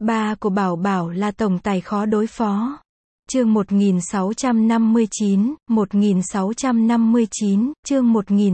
Ba của Bảo Bảo là tổng tài khó đối phó. Chương 1659, 1659, chương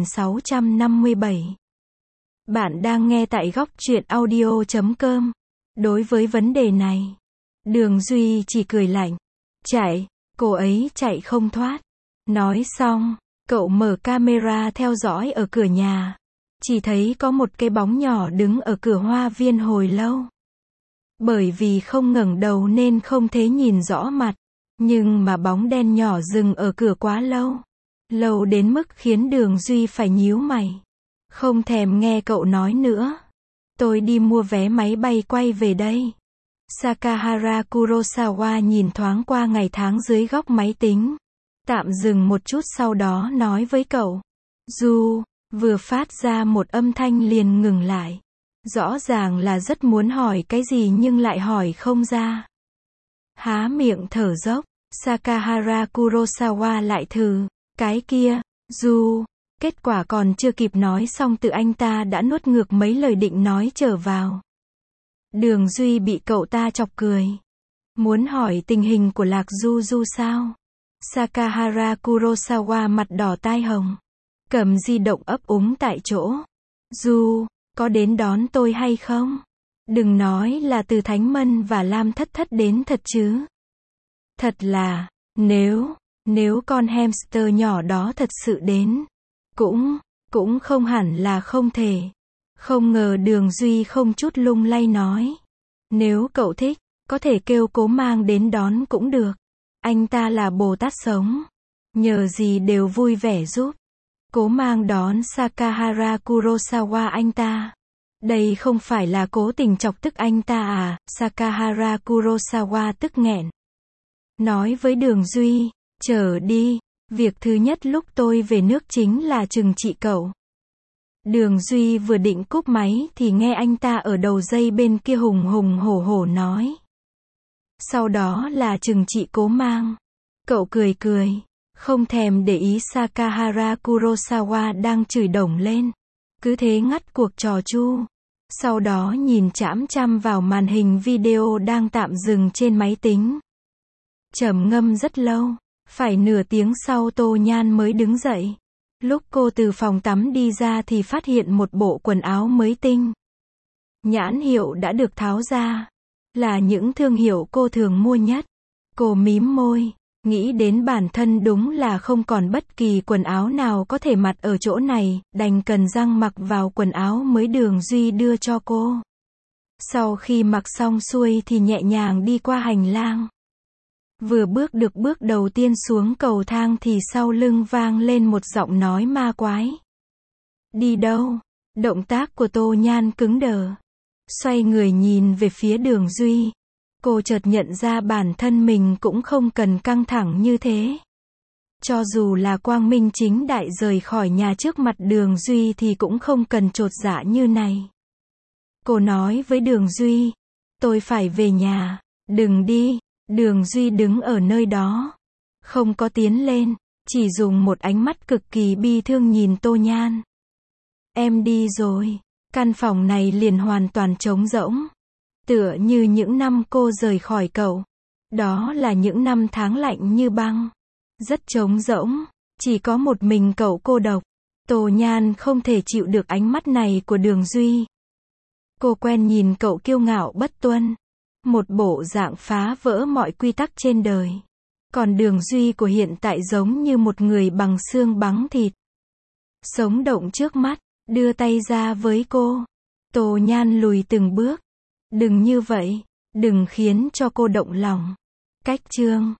1657. Bạn đang nghe tại góc truyện audio.com. Đối với vấn đề này, Đường Duy chỉ cười lạnh. Chạy, cô ấy chạy không thoát. Nói xong, cậu mở camera theo dõi ở cửa nhà. Chỉ thấy có một cái bóng nhỏ đứng ở cửa hoa viên hồi lâu. Bởi vì không ngẩng đầu nên không thể nhìn rõ mặt. Nhưng mà bóng đen nhỏ dừng ở cửa quá lâu. Lâu đến mức khiến Đường Duy phải nhíu mày. Không thèm nghe cậu nói nữa. Tôi đi mua vé máy bay quay về đây. Sakahara Kurosawa nhìn thoáng qua ngày tháng dưới góc máy tính. Tạm dừng một chút sau đó nói với cậu. Du, vừa phát ra một âm thanh liền ngừng lại. Rõ ràng là rất muốn hỏi cái gì nhưng lại hỏi không ra. Há miệng thở dốc, Sakahara Kurosawa lại thử. Cái kia, Du. Kết quả còn chưa kịp nói xong tự anh ta đã nuốt ngược mấy lời định nói trở vào. Đường Duy bị cậu ta chọc cười. Muốn hỏi tình hình của Lạc Du Du sao? Sakahara Kurosawa mặt đỏ tai hồng. Cầm di động ấp úng tại chỗ. Du, có đến đón tôi hay không? Đừng nói là từ Thánh Mân và Lam Thất Thất đến thật chứ. Thật là, nếu con hamster nhỏ đó thật sự đến. Cũng không hẳn là không thể. Không ngờ Đường Duy không chút lung lay nói. Nếu cậu thích, có thể kêu Cố Mang đến đón cũng được. Anh ta là Bồ Tát sống. Nhờ gì đều vui vẻ giúp. Cố Mang đón Sakahara Kurosawa anh ta. Đây không phải là cố tình chọc tức anh ta à? Sakahara Kurosawa tức nghẹn. Nói với Đường Duy, chờ đi. Việc thứ nhất lúc tôi về nước chính là trừng trị cậu. Đường Duy vừa định cúp máy thì nghe anh ta ở đầu dây bên kia hùng hùng hổ hổ nói. Sau đó là trừng trị Cố Mang. Cậu cười cười, không thèm để ý Sakahara Kurosawa đang chửi đổng lên. Cứ thế ngắt cuộc trò chu. Sau đó nhìn chằm chằm vào màn hình video đang tạm dừng trên máy tính. Trầm ngâm rất lâu. Phải nửa tiếng sau Tô Nhan mới đứng dậy. Lúc cô từ phòng tắm đi ra thì phát hiện một bộ quần áo mới tinh. Nhãn hiệu đã được tháo ra. Là những thương hiệu cô thường mua nhất. Cô mím môi. Nghĩ đến bản thân đúng là không còn bất kỳ quần áo nào có thể mặc ở chỗ này. Đành cần răng mặc vào quần áo mới Đường Duy đưa cho cô. Sau khi mặc xong xuôi thì nhẹ nhàng đi qua hành lang. Vừa bước được bước đầu tiên xuống cầu thang thì sau lưng vang lên một giọng nói ma quái. Đi đâu? Động tác của Tô Nhan cứng đờ. Xoay người nhìn về phía Đường Duy. Cô chợt nhận ra bản thân mình cũng không cần căng thẳng như thế. Cho dù là quang minh chính đại rời khỏi nhà trước mặt Đường Duy thì cũng không cần chột dạ như này. Cô nói với Đường Duy. Tôi phải về nhà. Đừng đi. Đường Duy đứng ở nơi đó. Không có tiến lên. Chỉ dùng một ánh mắt cực kỳ bi thương nhìn Tô Nhan. Em đi rồi. Căn phòng này liền hoàn toàn trống rỗng. Tựa như những năm cô rời khỏi cậu. Đó là những năm tháng lạnh như băng. Rất trống rỗng. Chỉ có một mình cậu cô độc. Tô Nhan không thể chịu được ánh mắt này của Đường Duy. Cô quen nhìn cậu kiêu ngạo bất tuân. Một bộ dạng phá vỡ mọi quy tắc trên đời. Còn Đường Duy của hiện tại giống như một người bằng xương bằng thịt. Sống động trước mắt, đưa tay ra với cô. Tô Nhan lùi từng bước. Đừng như vậy, đừng khiến cho cô động lòng. Cách chương